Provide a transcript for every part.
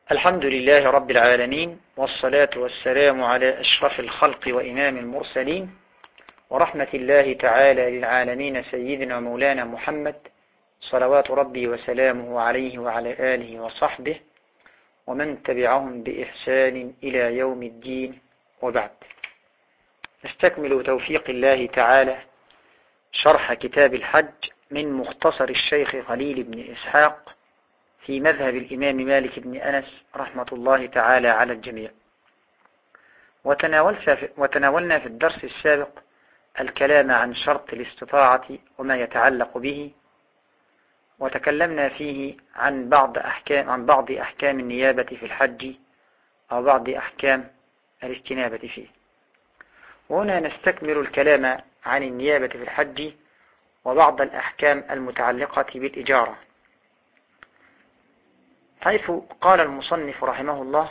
الحمد لله رب العالمين، والصلاة والسلام على أشرف الخلق وإمام المرسلين، ورحمة الله تعالى للعالمين سيدنا مولانا محمد صلوات ربي وسلامه عليه وعلى آله وصحبه ومن تبعهم بإحسان إلى يوم الدين، وبعد. نستكمل توفيق الله تعالى شرح كتاب الحج من مختصر الشيخ خليل بن إسحاق في مذهب الإمام مالك بن أنس رحمة الله تعالى على الجميع. وتناولنا في الدرس السابق الكلام عن شرط الاستطاعة وما يتعلق به، وتكلمنا فيه عن بعض أحكام النيابة في الحج أو بعض أحكام الاستنابة فيه. وهنا نستكمل الكلام عن النيابة في الحج وبعض الأحكام المتعلقة بالإجارة، حيث قال المصنف رحمه الله: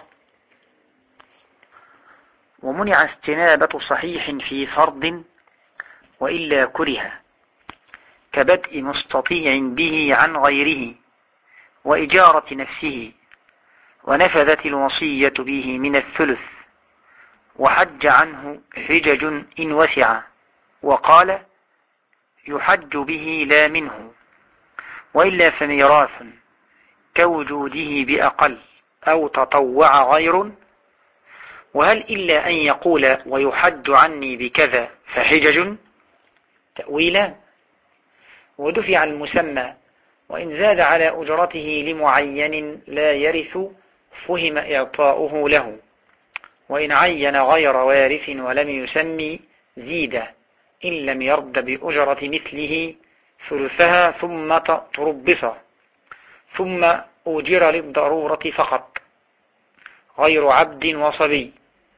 ومنع استنابة صحيح في فرض وإلا كره، كبدء مستطيع به عن غيره وإجارة نفسه، ونفذت الوصية به من الثلث، وحج عنه حجج إن وسع، وقال يحج به لا منه، وإلا فميراث كوجوده بأقل أو تطوع غير. وهل إلا أن يقول ويحج عني بكذا فحجج تأويلا، ودفع المسمى وإن زاد على أجرته لمعين لا يرث فهم إعطاؤه له، وإن عين غير وارث ولم يسمي زيد إن لم يرد بأجرة مثله ثلثها ثم تربص، ثم أوجر للضرورة فقط غير عبد وصبي،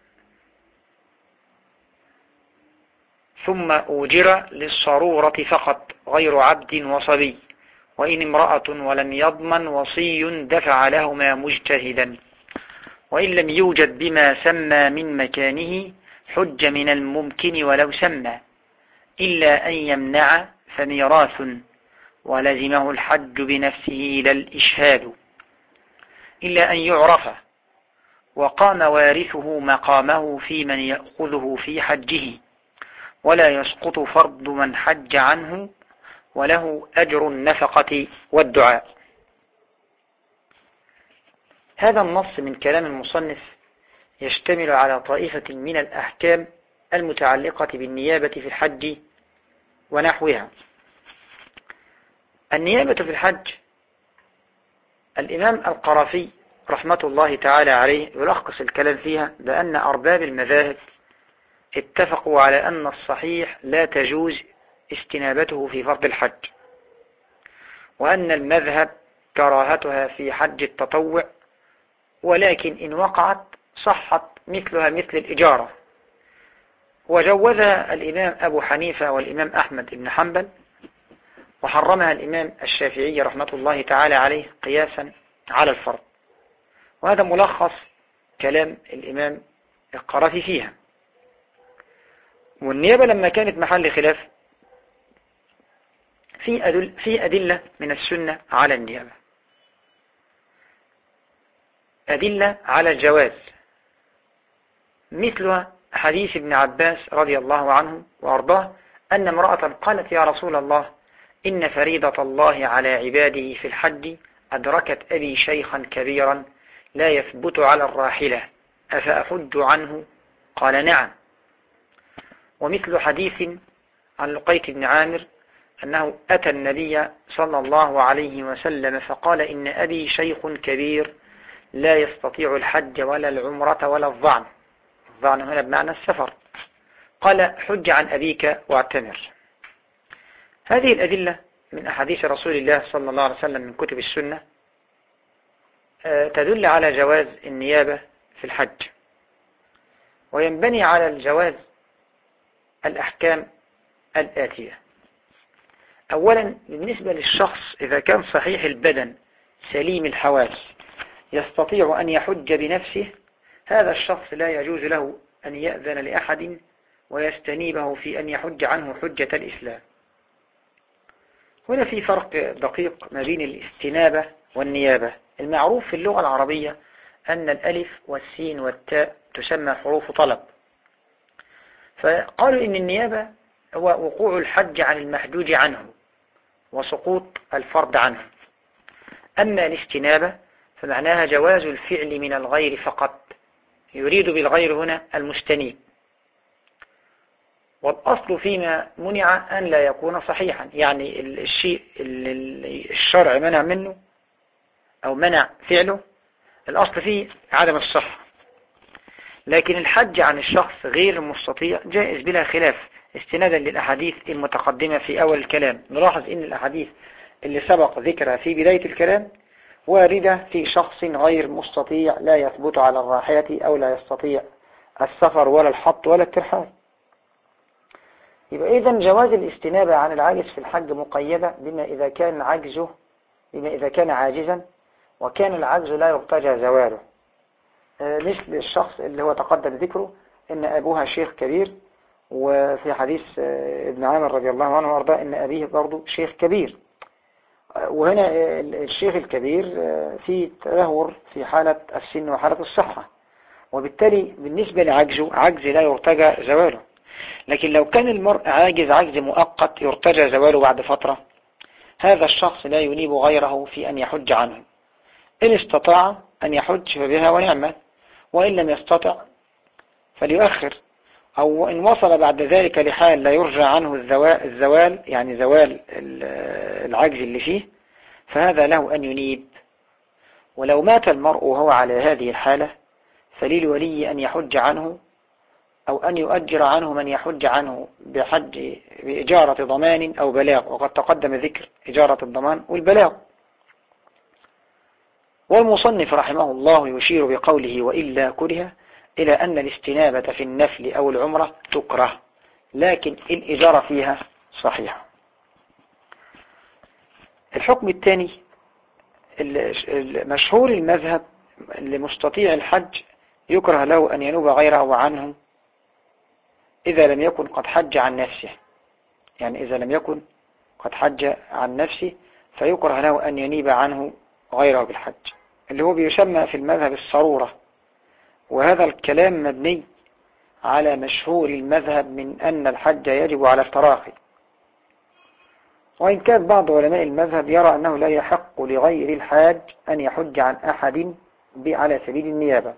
ثم أوجر للصرورة فقط غير عبد وصبي، وإن امرأة ولم يضمن وصي دفع لهما مجتهدا، وإن لم يوجد بما سمى من مكانه حج من الممكن ولو سمى، إلا أن يمنع فميراث ولزمه الحج بنفسه لا الإشهاد، إلا أن يعرف وقام وارثه مقامه في من يأخذه في حجه، ولا يسقط فرض من حج عنه، وله أجر النفقة والدعاء. هذا النص من كلام المصنف يشتمل على طائفة من الأحكام المتعلقة بالنيابة في الحج ونحوها. النيابة في الحج، الإمام القرافي رحمة الله تعالى عليه يلخص الكلام فيها بأن أرباب المذاهب اتفقوا على أن الصحيح لا تجوز استنابته في فرض الحج، وأن المذهب كراهتها في حج التطوع، ولكن إن وقعت صحت مثلها مثل الإجارة. وجوزها الإمام أبو حنيفة والإمام أحمد بن حنبل، وحرمها الإمام الشافعي رحمة الله تعالى عليه قياسا على الفرض. وهذا ملخص كلام الإمام القرافي فيها. والنيابة لما كانت محل خلاف في أدلة من السنة على النيابة، أدلة على الجواز، مثل حديث ابن عباس رضي الله عنه وأرضاه أن امرأة قالت: يا رسول الله، إن فريضة الله على عباده في الحج أدركت أبي شيخا كبيرا لا يثبت على الراحلة، أفأحج عنه؟ قال: نعم. ومثل حديث عن لقيط بن عامر أنه أتى النبي صلى الله عليه وسلم فقال: إن أبي شيخ كبير لا يستطيع الحج ولا العمرة ولا الظعن. الظعن هنا بمعنى السفر. قال: حج عن أبيك واعتمر. هذه الأدلة من أحاديث رسول الله صلى الله عليه وسلم من كتب السنة تدل على جواز النيابة في الحج، وينبني على الجواز الأحكام الآتية. أولا، بالنسبة للشخص إذا كان صحيح البدن سليم الحواس يستطيع أن يحج بنفسه، هذا الشخص لا يجوز له أن يأذن لأحد ويستنيبه في أن يحج عنه حجة الإسلام. هنا في فرق دقيق ما بين الاستنابة والنيابة. المعروف في اللغة العربية أن الألف والسين والتاء تسمى حروف طلب، فقالوا إن النيابة هو وقوع الحج عن المحجوج عنه وسقوط الفرض عنه. أما الاستنابة فمعناها جواز الفعل من الغير فقط، يريد بالغير هنا المستنيب. والأصل فيما منع أن لا يكون صحيحا، يعني الشيء اللي الشرع منع منه أو منع فعله الأصل فيه عدم الصحة، لكن الحج عن الشخص غير المستطيع جائز بلا خلاف استنادا للأحاديث المتقدمة في أول الكلام. نلاحظ أن الأحاديث اللي سبق ذكرها في بداية الكلام واردة في شخص غير مستطيع لا يثبت على الراحلة أو لا يستطيع السفر ولا الحط ولا الترحال. يبقى إذن جواز الاستنابة عن العاجز في الحج مقيدة بما إذا كان عاجزا وكان العجز لا يرتجى زواله، مثل الشخص اللي هو تقدم ذكره إن أبوها شيخ كبير، وفي حديث ابن عامر رضي الله عنه وارضاه إن أبيه برضو شيخ كبير. وهنا الشيخ الكبير في تدهور في حالة السن وحالة الصحة، وبالتالي بالنسبة لعجزه عجز لا يرتجى زواله. لكن لو كان المرء عاجز عجز مؤقت يرتجى زواله بعد فترة، هذا الشخص لا ينيب غيره في أن يحج عنه. إن استطاع أن يحج فبها ونعمة، وإن لم يستطع فليؤخر، أو إن وصل بعد ذلك لحال لا يرجى عنه الزوال يعني زوال العجز اللي فيه، فهذا له أن ينيب. ولو مات المرء وهو على هذه الحالة فللولي أن يحج عنه أو أن يؤجر عنه من يحج عنه بإجارة ضمان أو بلاغ، وقد تقدم ذكر إجارة الضمان والبلاغ. والمصنف رحمه الله يشير بقوله وإلا كره إلى أن الاستنابة في النفل أو العمرة تكره، لكن الإجارة فيها صحيحة. الحكم الثاني مشهور المذهب لمستطيع الحج يكره له أن ينوب غيره عنه إذا لم يكن قد حج عن نفسه، يعني إذا لم يكن قد حج عن نفسه فيكره له أن ينيب عنه غيره بالحج، اللي هو بيسمى في المذهب الصرورة. وهذا الكلام مبني على مشهور المذهب من أن الحج يجب على التراخي، وإن كان بعض علماء المذهب يرى أنه لا يحق لغير الحاج أن يحج عن أحد على سبيل النيابة،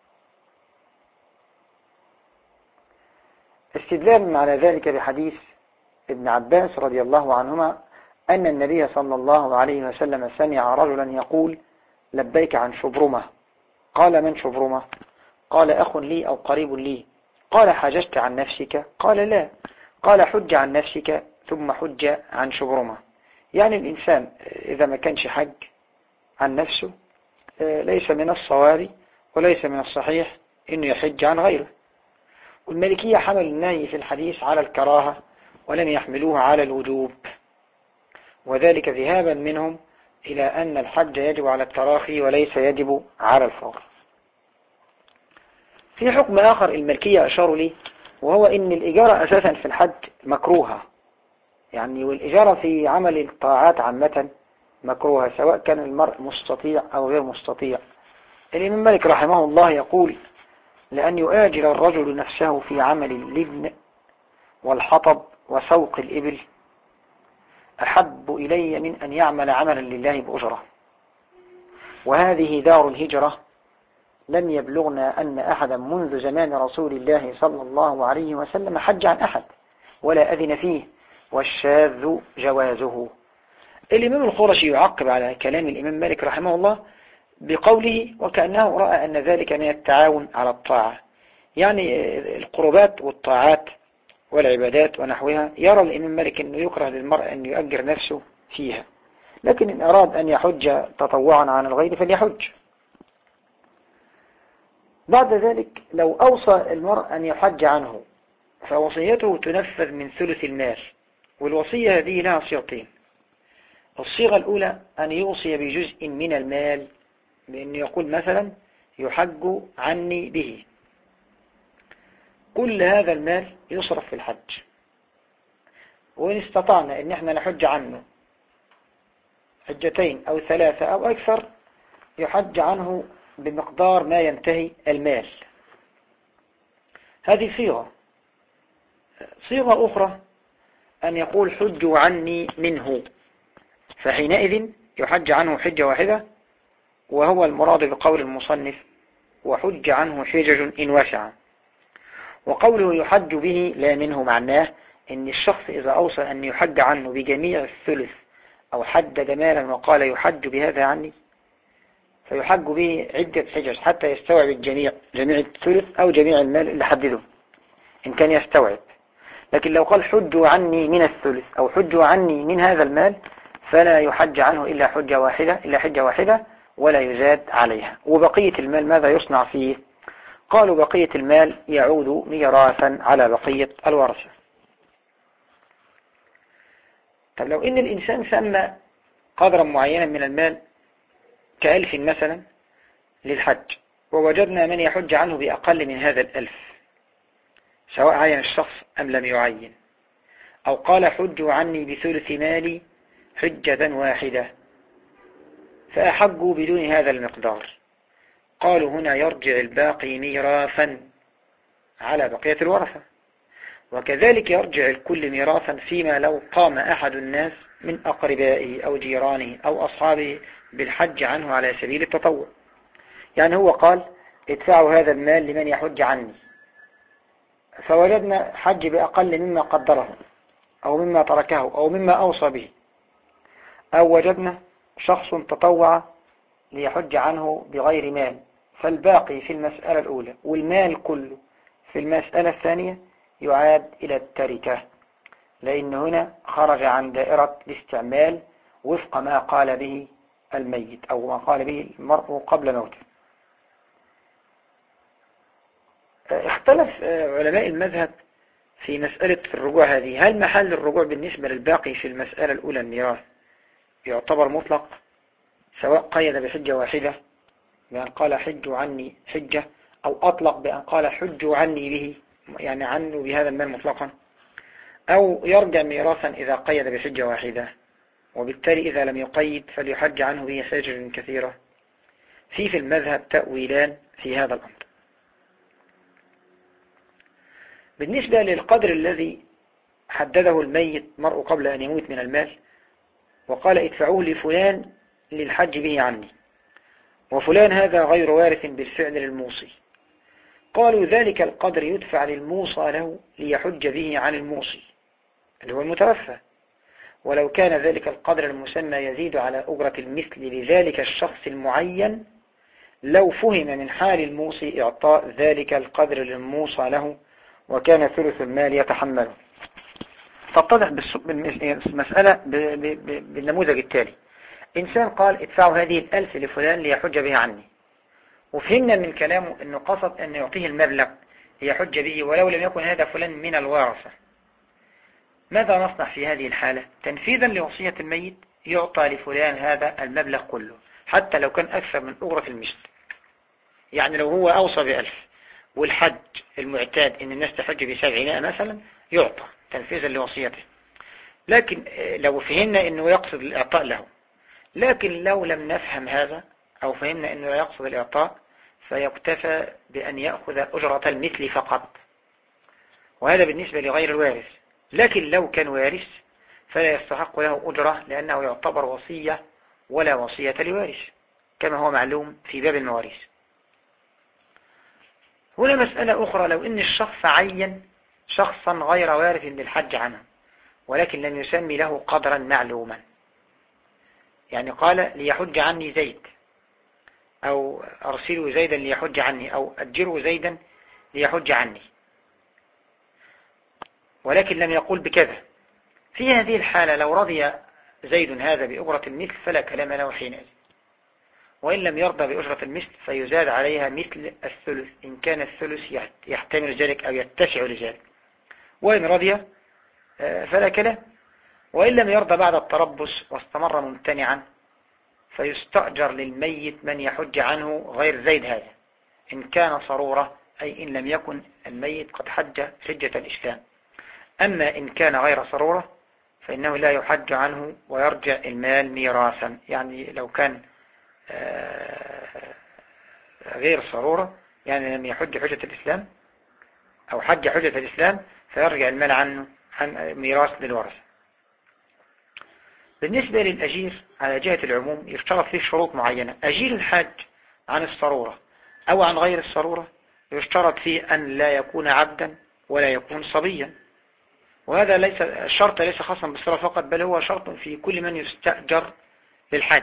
استدلالا على ذلك بحديث ابن عباس رضي الله عنهما أن النبي صلى الله عليه وسلم سمع رجلا يقول لبيك عن شبرمة. قال من شبرمة؟ قال أخ لي أو قريب لي. قال حججت عن نفسك؟ قال لا. قال حج عن نفسك ثم حج عن شبرمة. يعني الإنسان إذا ما كانش حج عن نفسه ليس من الصواب وليس من الصحيح إنه يحج عن غيره. والمالكية حمل النهي في الحديث على الكراهة ولم يحملوها على الوجوب، وذلك ذهابا منهم إلى أن الحج يجب على التراخي وليس يجب على الفور. في حكم آخر المالكية أشاروا لي، وهو إن الإجارة أساسا في الحج مكروهة، يعني والإجارة في عمل الطاعات عامة مكروهة سواء كان المرء مستطيع أو غير مستطيع. الإمام مالك رحمه الله يقول لأن يؤاجر الرجل نفسه في عمل اللبن والحطب وسوق الإبل أحب إلي من أن يعمل عملا لله بأجرة. وهذه دار الهجرة لم يبلغنا أن أحدا منذ زمان رسول الله صلى الله عليه وسلم حج عن أحد ولا أذن فيه، والشاذ جوازه. الإمام الخرشي يعقب على كلام الإمام مالك رحمه الله بقوله وكأنه رأى أن ذلك من التعاون على الطاعة، يعني القربات والطاعات والعبادات ونحوها يرى الإمام مالك أنه يكره للمرء أن يؤجر نفسه فيها، لكن إن أراد أن يحج تطوعا عن الغير فليحج. بعد ذلك لو أوصى المرء أن يحج عنه فوصيته تنفذ من ثلث المال، والوصية هذه لها صيغتين. الصيغة الأولى أن يوصي بجزء من المال بأن يقول مثلا يحج عني به، كل هذا المال يصرف في الحج، وإن استطعنا أن احنا نحج عنه حجتين أو ثلاثة أو أكثر يحج عنه بمقدار ما ينتهي المال. هذه صيغة أخرى أن يقول حجوا عني منه، فحينئذ يحج عنه حجة واحدة، وهو المراد بقول المصنف وحج عنه حجج إن وسع. وقوله يحج به لا منه معناه إن الشخص إذا أوصى أن يحج عنه بجميع الثلث أو حدد مالا وقال يحج بهذا عني، فيحج به عدة حجج حتى يستوعب جميع الثلث أو جميع المال اللي حدده إن كان يستوعب. لكن لو قال حجوا عني من الثلث أو حجوا عني من هذا المال فلا يحج عنه إلا حجة واحدة ولا يزاد عليها. وبقية المال ماذا يصنع فيه؟ قالوا بقية المال يعود ميراثا على بقية الورثة. طب لو إن الإنسان سمى قدرا معينا من المال ك1000 مثلا للحج، ووجدنا من يحج عنه بأقل من هذا 1000، سواء عين الشخص أم لم يعين، أو قال حجوا عني بثلث مالي حجة واحدة، فأحجوا بدون هذا المقدار، قالوا هنا يرجع الباقي ميراثا على بقية الورثة. وكذلك يرجع الكل ميراثا فيما لو قام أحد الناس من أقربائه أو جيرانه أو أصحابه بالحج عنه على سبيل التطوع. يعني هو قال ادفعوا هذا المال لمن يحج عني، فوجدنا حج بأقل مما قدره أو مما تركه أو مما أوصى به، أو وجدنا شخص تطوع ليحج عنه بغير مال، فالباقي في المسألة الأولى والمال كله في المسألة الثانية يعاد إلى التركة، لأن هنا خرج عن دائرة الاستعمال وفق ما قال به الميت أو ما قال به المرء قبل موته. اختلف علماء المذهب في مسألة الرجوع هذه، هل محل الرجوع بالنسبة للباقي في المسألة الأولى الميراث يعتبر مطلق سواء قيد بحجة واحدة بأن قال حجوا عني حجة، أو أطلق بأن قال حجوا عني به يعني عنه بهذا المال مطلقا، أو يرجع ميراثا إذا قيد بحجة واحدة، وبالتالي إذا لم يقيد فليحج عنه به حجج كثيرة. في المذهب تأويلان في هذا الأمر. بالنسبة للقدر الذي حدده الميت مرء قبل أن يموت من المال وقال ادفعوه لفلان للحج به عني، وفلان هذا غير وارث بالفعل للموصي، قالوا ذلك القدر يدفع للموصى له ليحج به عن الموصي اللي هو المتوفى، ولو كان ذلك القدر المسمى يزيد على أجرة المثل لذلك الشخص المعين لو فهم من حال الموصي إعطاء ذلك القدر للموصى له وكان ثلث المال يتحمله. تتضح المسألة بالنموذج التالي: إنسان قال ادفعوا هذه 1000 لفلان ليحج به عني، وفهمنا من كلامه أنه قصد أن يعطيه المبلغ ليحج به ولو لم يكن هذا فلان من الوارثة. ماذا نصنع في هذه الحالة؟ تنفيذا لوصية الميت يعطى لفلان هذا المبلغ كله حتى لو كان أكثر من أجرة المثل. يعني لو هو أوصى ب1000 والحج المعتاد أن الناس تحج ب700 مثلا يعطى تنفيذا لوصيته، لكن لو فهمنا أنه يقصد الإعطاء له. لكن لو لم نفهم هذا أو فهمنا أنه لا يقصد الإعطاء فيكتفى بأن يأخذ أجرة المثل فقط، وهذا بالنسبة لغير الوارث. لكن لو كان وارث فلا يستحق له أجرة لأنه يعتبر وصية ولا وصية لوارث كما هو معلوم في باب المواريث. هنا مسألة أخرى: لو إن الشخص عين شخصا غير وارث للحج عنه ولكن لم يسمي له قدرا معلوما، يعني قال ليحج عني زيد أو أرسلوا زيدا ليحج عني أو أجروا زيدا ليحج عني، ولكن لم يقول بكذا. في هذه الحالة لو رضي زيد هذا بأجرة المثل فلا كلام له حينئذ، وإن لم يرضى بأجرة المثل فيزاد عليها مثل الثلث إن كان الثلث يحتمل ذلك أو يتسع لذلك، وإن رضي فلا كلام. وإن لم يرضى بعد التربص واستمر ممتنعا فيستأجر للميت من يحج عنه غير زيد هذا إن كان صرورة، أي إن لم يكن الميت قد حج حجة الإسلام. أما إن كان غير صرورة فإنه لا يحج عنه ويرجع المال ميراثا. يعني لو كان غير الصرورة، يعني لم يحج حجة الإسلام أو حج حجة الإسلام، فيرجع المال عنه عن ميراث للورثة. بالنسبة للأجير على جهة العموم يشترط فيه شروط معينة. أجير الحاج عن الصرورة أو عن غير الصرورة يشترط فيه أن لا يكون عبدا ولا يكون صبيا، وهذا ليس الشرط ليس خاصا بالصرورة فقط، بل هو شرط في كل من يستأجر للحج،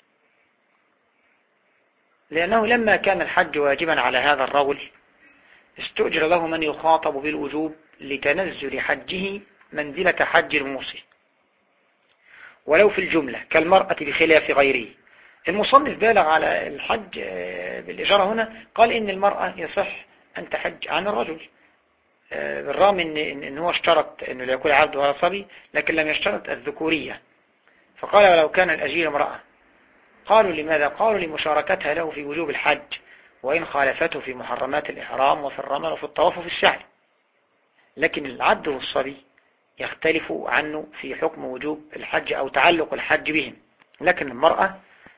لأنه لما كان الحج واجبا على هذا الرجل استؤجر له من يخاطب بالوجوب لتنزل حجه منزلة حج الموصي، ولو في الجملة كالمرأة بخلاف غيره. المصنف بالغ على الحج بالإشارة هنا، قال إن المرأة يصح أن تحج عن الرجل، بالرغم إن هو اشترط إنه لا يكون عبد ولا صبي، لكن لم يشترط الذكورية، فقال ولو كان الأجير امرأة. قالوا لماذا؟ قالوا لمشاركتها له في وجوب الحج، وإن خالفته في محرمات الإحرام وفي الرمل وفي الطواف وفي السعي. لكن العبد والصبي يختلف عنه في حكم وجوب الحج أو تعلق الحج بهم، لكن المرأة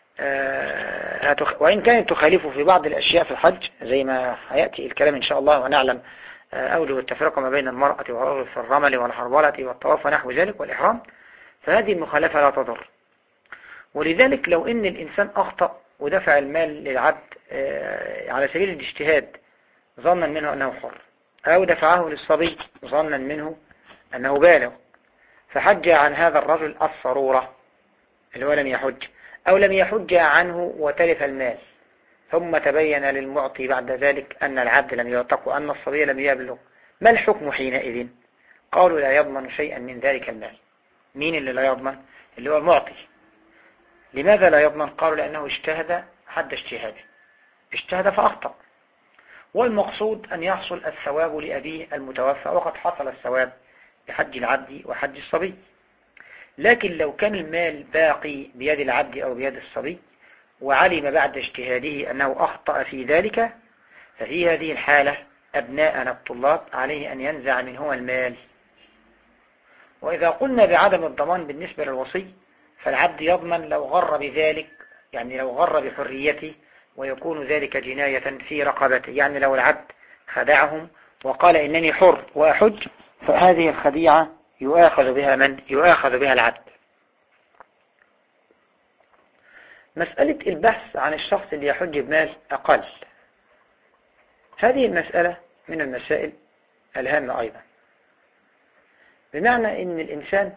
وإن كانت تخالفه في بعض الأشياء في الحج زي ما هيأتي الكلام إن شاء الله، ونعلم أوجه التفرقة ما بين المرأة والرجل في الرمل والحربلة والطواف ونحو ذلك والإحرام، فهذه المخالفة لا تضر. ولذلك لو إن الإنسان أخطأ ودفع المال للعبد على سبيل الاجتهاد ظنا منه أنه حر، أو دفعه للصبي ظنا منه أنه بالغ، فحج عن هذا الرجل الصرورة اللي هو لم يحج، أو لم يحج عنه وتلف المال، ثم تبين للمعطي بعد ذلك أن العبد لم يعتق وأن الصبي لم يبلغ، ما الحكم حينئذ؟ قالوا لا يضمن شيئا من ذلك المال. مين اللي لا يضمن؟ اللي هو المعطي. لماذا لا يضمن؟ قالوا لأنه اجتهد حد اجتهاده، اجتهد فأخطأ، والمقصود أن يحصل الثواب لأبيه المتوفى، وقد حصل الثواب بحج العبد وحج الصبي. لكن لو كان المال باقي بيد العبد أو بيد الصبي وعلم بعد اجتهاده أنه أخطأ في ذلك، ففي هذه الحالة أبناءنا الطلاب عليه أن ينزع منهما المال. وإذا قلنا بعدم الضمان بالنسبة للوصي، فالعبد يضمن لو غر بذلك، يعني لو غر بحريته، ويكون ذلك جناية في رقبته. يعني لو العبد خدعهم وقال إنني حر وأحج، فهذه الخديعة يؤاخذ بها من؟ يؤاخذ بها العبد. مسألة البحث عن الشخص اللي يحج بمال أقل، هذه المسألة من المسائل الهامة أيضا، بمعنى إن الإنسان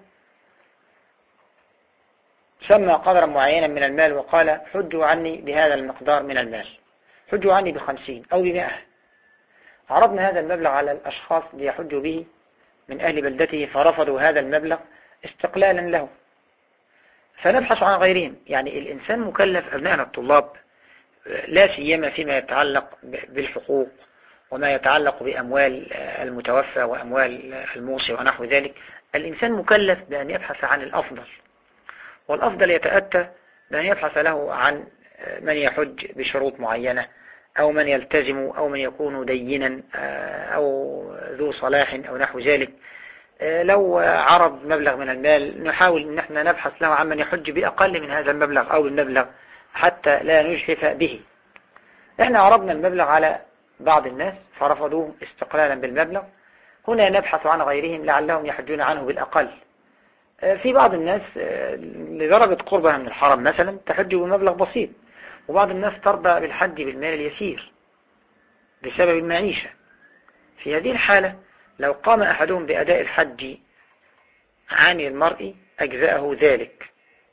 سمى قدرا معينا من المال وقال حجوا عني بهذا المقدار من المال، حجوا عني ب50 أو ب100. عرضنا هذا المبلغ على الأشخاص ليحجوا به من أهل بلدته، فرفضوا هذا المبلغ استقلالا له، فنبحث عن غيرهم. يعني الإنسان مكلف، أبنائنا الطلاب، لا سيما فيما يتعلق بالحقوق وما يتعلق بأموال المتوفى وأموال الموصي ونحو ذلك، الإنسان مكلف بأن يبحث عن الأفضل، والأفضل يتأتى بأن يبحث له عن من يحج بشروط معينة، أو من يلتزم، أو من يكون دينا، أو ذو صلاح أو نحو ذلك. لو عرض مبلغ من المال نحاول أن احنا نبحث له عن من يحج بأقل من هذا المبلغ أو المبلغ حتى لا نجحف به. احنا عرضنا المبلغ على بعض الناس فرفضوه استقلالا بالمبلغ، هنا نبحث عن غيرهم لعلهم يحجون عنه بالأقل. في بعض الناس لدرجة قربها من الحرم مثلا تحج بمبلغ بسيط، وبعض الناس ترضى بالحج بالمال اليسير بسبب المعيشة. في هذه الحالة لو قام أحدهم بأداء الحج عن المرء أجزاءه ذلك،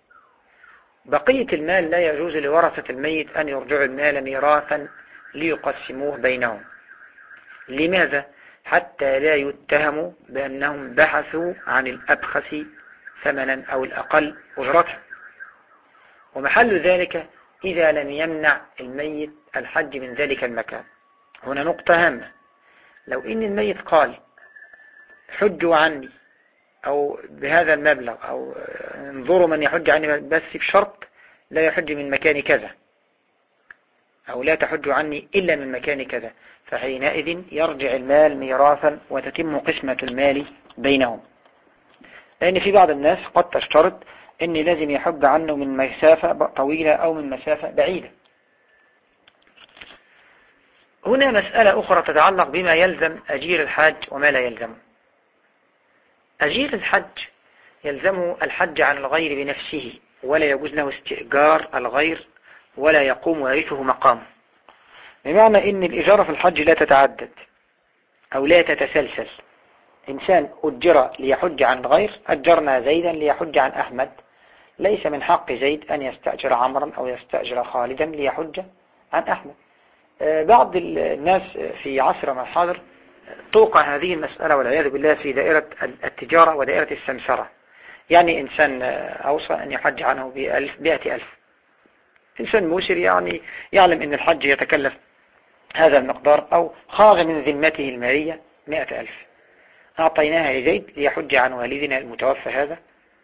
بقية المال لا يجوز لورثة الميت أن يرجعوا المال ميراثا ليقسموه بينهم. لماذا؟ حتى لا يتهموا بأنهم بحثوا عن الأبخس ثمنا أو الأقل أجرة. ومحل ذلك إذا لم يمنع الميت الحج من ذلك المكان. هنا نقطة هامة، لو إن الميت قال حجوا عني أو بهذا المبلغ، أو انظروا من يحج عني بس بشرط لا يحج من مكان كذا، أو لا تحجوا عني إلا من مكان كذا، فحينئذ يرجع المال ميراثا وتتم قسمة المال بينهم. لأن في بعض الناس قد تشترط أن لازم يحج عنه من مسافة طويلة أو من مسافة بعيدة. هنا مسألة أخرى تتعلق بما يلزم أجير الحاج وما لا يلزمه. أجير الحج يلزم الحج عن الغير بنفسه، ولا يجوز له استئجار الغير، ولا يقوم ويرثه مقامه. بمعنى إن الإجارة في الحج لا تتعدد أو لا تتسلسل. إنسان أجر ليحج عن الغير، أجرنا زيدا ليحج عن أحمد، ليس من حق زيد أن يستأجر عمرا أو يستأجر خالدا ليحج عن أحمد. بعض الناس في عصرنا الحاضر توقع هذه المسألة والعياذ بالله في دائرة التجارة ودائرة السمسرة. يعني إنسان أوصى أن يحج عنه ب100,000. إنسان موسر يعني يعلم أن الحج يتكلف هذا المقدار، أو خاض من ذمته المالية 100,000، أعطيناها لزيد ليحج عن والدنا المتوفى هذا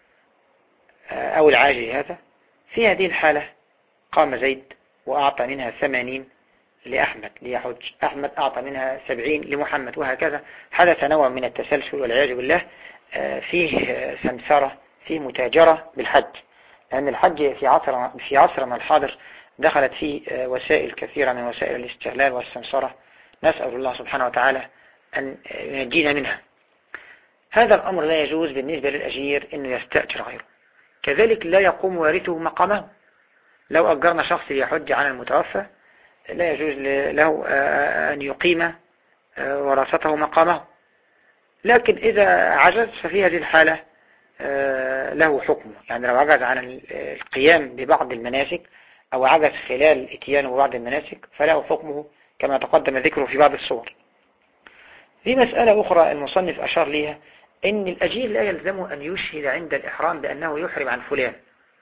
أو العاجز هذا. في هذه الحالة قام زيد وأعطى منها 80 لأحمد ليحج، أحمد أعطى منها 70 لمحمد، وهكذا. حدث نوع من التسلسل والعياذ بالله، فيه سمسرة، فيه متاجرة بالحج، لأن الحج في عصرنا الحاضر دخلت فيه وسائل كثيرة من وسائل الاستغلال والسمسرة، نسأل الله سبحانه وتعالى أن ينجينا منها. هذا الأمر لا يجوز بالنسبة للأجير أنه يستأجر غيره. كذلك لا يقوم وارثه مقامه. لو أجرنا شخص ليحج عن المتوفى لا يجوز له أن يقيم ورثته مقامه. لكن إذا عجز ففي هذه الحالة له حكمه. يعني لو عجز عن القيام ببعض المناسك أو عجز خلال اتيانه ببعض المناسك فله حكمه كما تقدم ذكره في بعض الصور. في مسألة أخرى المصنف أشار لها، إن الأجير لا يلزمه أن يشهد عند الإحرام بأنه يحرم عن فلان،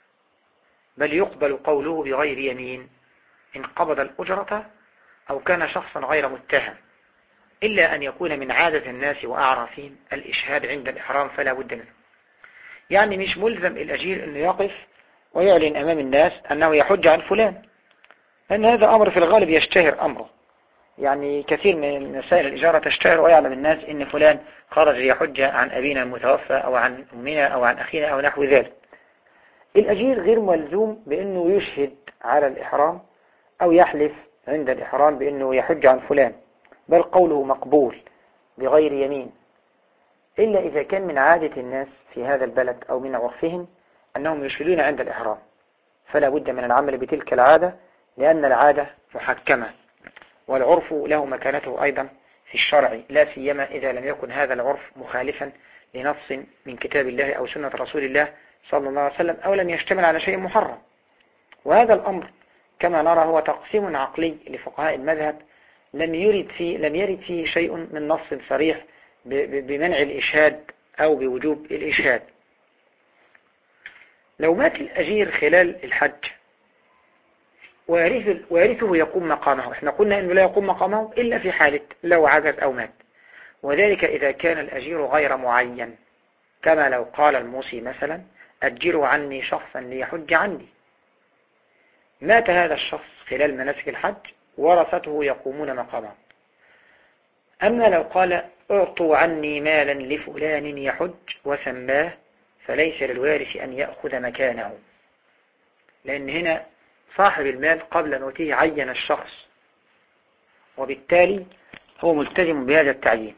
بل يقبل قوله بغير يمين إن قبض الأجرة أو كان شخصا غير متهم، إلا أن يكون من عادة الناس وأعرافهم الإشهاد عند الإحرام فلا بد منه. يعني مش ملزم الأجير أنه يقف ويعلن أمام الناس أنه يحج عن فلان، لأن هذا أمر في الغالب يشتهر أمره. يعني كثير من مسائل الإجارة تشتهر ويعلم الناس إن فلان خرج ليحج عن أبينا المتوفى أو عن أمنا أو عن أخينا أو نحو ذلك. الأجير غير ملزوم بأنه يشهد على الإحرام أو يحلف عند الإحرام بأنه يحج عن فلان، بل قوله مقبول بغير يمين، إلا إذا كان من عادة الناس في هذا البلد أو من عرفهم أنهم يشهدون عند الإحرام، فلا بد من العمل بتلك العادة، لأن العادة محكمة، والعرف له مكانته أيضا في الشرع، لا سيما إذا لم يكن هذا العرف مخالفا لنص من كتاب الله أو سنة رسول الله صلى الله عليه وسلم، أو لم يشتمل على شيء محرم. وهذا الأمر كما نرى هو تقسيم عقلي لفقهاء المذهب، لم يرد فيه شيء من نص صريح بمنع الإشهاد أو بوجوب الإشهاد. لو مات الأجير خلال الحج وارثه يقوم مقامه، احنا قلنا انه لا يقوم مقامه الا في حالة لو عجز او مات، وذلك اذا كان الاجير غير معين، كما لو قال الموصي مثلا اجروا عني شخصا ليحج عني، مات هذا الشخص خلال مناسك الحج ورثته يقومون مقامه. اما لو قال اعطوا عني مالا لفلان يحج وسماه، فليس للوارث ان يأخذ مكانه، لان هنا صاحب المال قبل موته عين الشخص، وبالتالي هو ملتزم بهذا التعيين.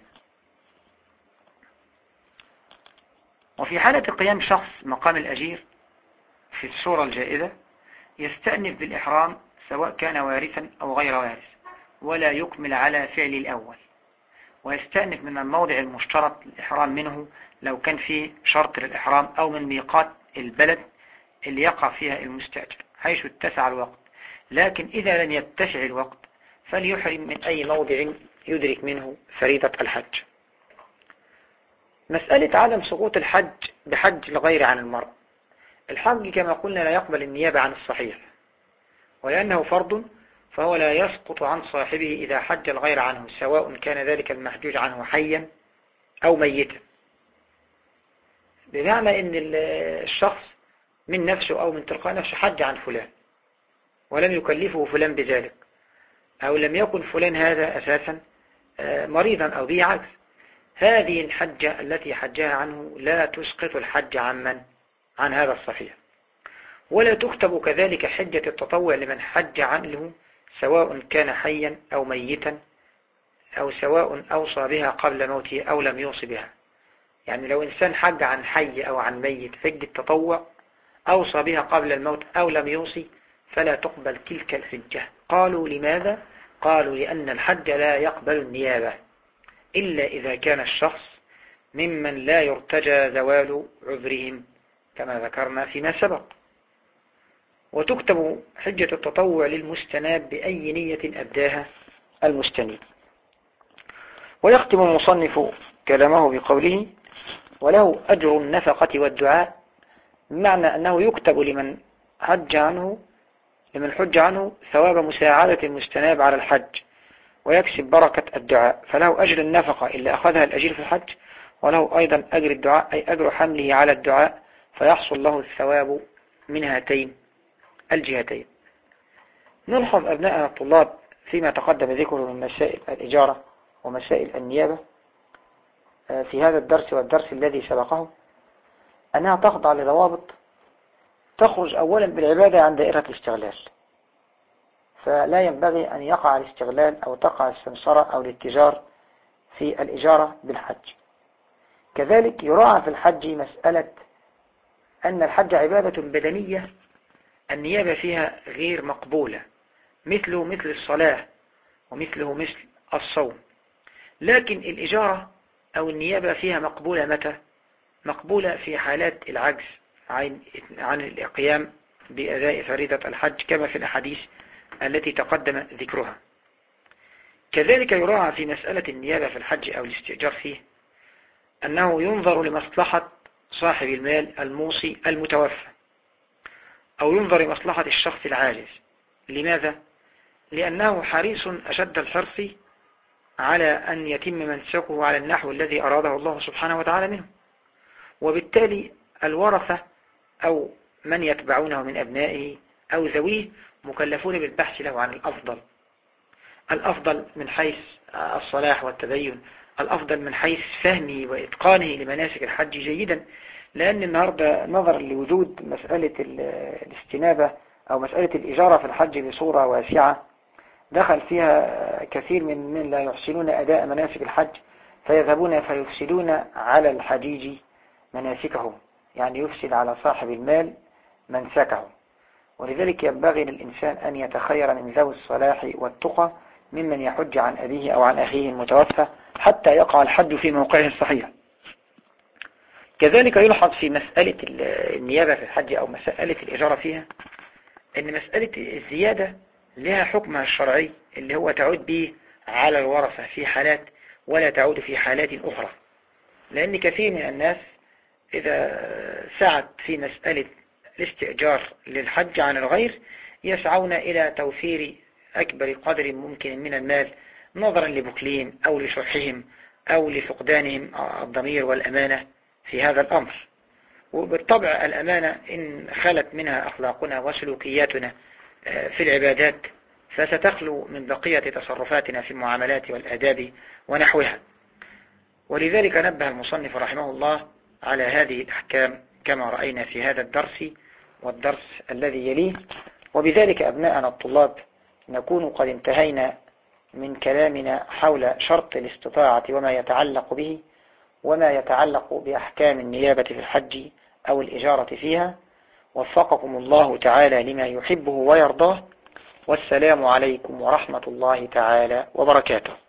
وفي حالة قيام شخص مقام الأجير في الصورة الجائزة يستأنف بالإحرام سواء كان وارثا أو غير وارث، ولا يكمل على فعل الأول، ويستأنف من الموضع المشترط للإحرام منه لو كان فيه شرط للإحرام، أو من ميقات البلد اللي يقع فيها المستأجر حيث اتسع الوقت. لكن إذا لم يتسع الوقت فليحرم من أي موضع يدرك منه فريضة الحج. مسألة عدم سقوط الحج بحج الغير عن المرء. الحج كما قلنا لا يقبل النيابة عن الصحيح، ولأنه فرض فهو لا يسقط عن صاحبه إذا حج الغير عنه، سواء كان ذلك المحجوج عنه حيا أو ميتا. بمعنى أن الشخص من نفسه أو من تلقاء نفسه حج عن فلان ولم يكلفه فلان بذلك، أو لم يكن فلان هذا أساسا مريضا أو به عجز، هذه الحجة التي حجها عنه لا تسقط الحج عن هذا الصحيح. ولا تكتب كذلك حجة التطوع لمن حج عنه سواء كان حيا أو ميتا، أو سواء أوصى بها قبل موته أو لم يوصي بها. يعني لو إنسان حج عن حي أو عن ميت حج التطوع أوصى بها قبل الموت أو لم يوصي فلا تقبل تلك الحجة. قالوا لماذا؟ قالوا لأن الحج لا يقبل النيابة إلا إذا كان الشخص ممن لا يرتجى زوال عذرهم كما ذكرنا فيما سبق. وتكتب حجة التطوع للمستناب بأي نية أبداها المستنيب. ويختم المصنف كلامه بقوله: وله أجر النفقة والدعاء، بمعنى أنه يكتب لمن حج عنه ثواب مساعدة المستناب على الحج، ويكسب بركة الدعاء، فله أجر النفقة اللي أخذها الأجير في الحج، وله أيضا أجر الدعاء أي أجر حمله على الدعاء، فيحصل له الثواب من هاتين الجهتين. نلحظ أبناءنا الطلاب فيما تقدم ذكره من مسائل الإجارة ومسائل النيابة في هذا الدرس والدرس الذي سبقه أنها تخضع لضوابط تخرج أولا بالعبادة عن دائرة الاستغلال، فلا ينبغي أن يقع الاستغلال أو تقع السمسرة أو الاتجار في الإجارة بالحج. كذلك يراعى في الحج مسألة أن الحج عبادة بدنية النيابة فيها غير مقبولة، مثله مثل الصلاة ومثله مثل الصوم. لكن الإجارة أو النيابة فيها مقبولة متى؟ مقبولة في حالات العجز عن القيام بأداء فريضة الحج كما في الأحاديث التي تقدم ذكرها. كذلك يراعى في مسألة النيابة في الحج أو الاستئجار فيه أنه ينظر لمصلحة صاحب المال الموصي المتوفى، أو ينظر لمصلحة الشخص العاجز. لماذا؟ لأنه حريص أشد الحرص على أن يتم منسكه على النحو الذي أراده الله سبحانه وتعالى منه، وبالتالي الورثة أو من يتبعونه من أبنائه أو ذويه مكلفون بالبحث له عن الأفضل من حيث الصلاح والتدين، الأفضل من حيث فهمه وإتقانه لمناسك الحج جيدا. لأن النهاردة نظرا لوجود مسألة الاستنابة أو مسألة الإجارة في الحج بصورة واسعة دخل فيها كثير من لا يحسنون أداء مناسك الحج، فيذهبون فيفسدون على الحجيج مناسكهم، يعني يفسد على صاحب المال منسكه. ولذلك ينبغي للإنسان أن يتخير من ذوي الصلاح والتقى ممن يحج عن أبيه أو عن أخيه المتوفى حتى يقع الحج في موقعه الصحيح. كذلك يلحظ في مسألة النيابة في الحج أو مسألة الإجارة فيها أن مسألة الزيادة لها حكمها الشرعي اللي هو تعود به على الورثة في حالات ولا تعود في حالات أخرى. لأن كثير من الناس إذا سعت في مسألة الاستئجار للحج عن الغير يسعون إلى توفير أكبر قدر ممكن من المال نظرا لبخلهم أو لشحهم أو لفقدانهم الضمير والأمانة في هذا الأمر. وبالطبع الأمانة إن خلت منها أخلاقنا وسلوكياتنا في العبادات فستخلو من بقية تصرفاتنا في المعاملات والآداب ونحوها. ولذلك نبه المصنف رحمه الله على هذه الأحكام كما رأينا في هذا الدرس والدرس الذي يليه. وبذلك أبناءنا الطلاب نكون قد انتهينا من كلامنا حول شرط الاستطاعة وما يتعلق به وما يتعلق بأحكام النيابة في الحج أو الإجارة فيها. وفقكم الله تعالى لما يحبه ويرضاه، والسلام عليكم ورحمة الله تعالى وبركاته.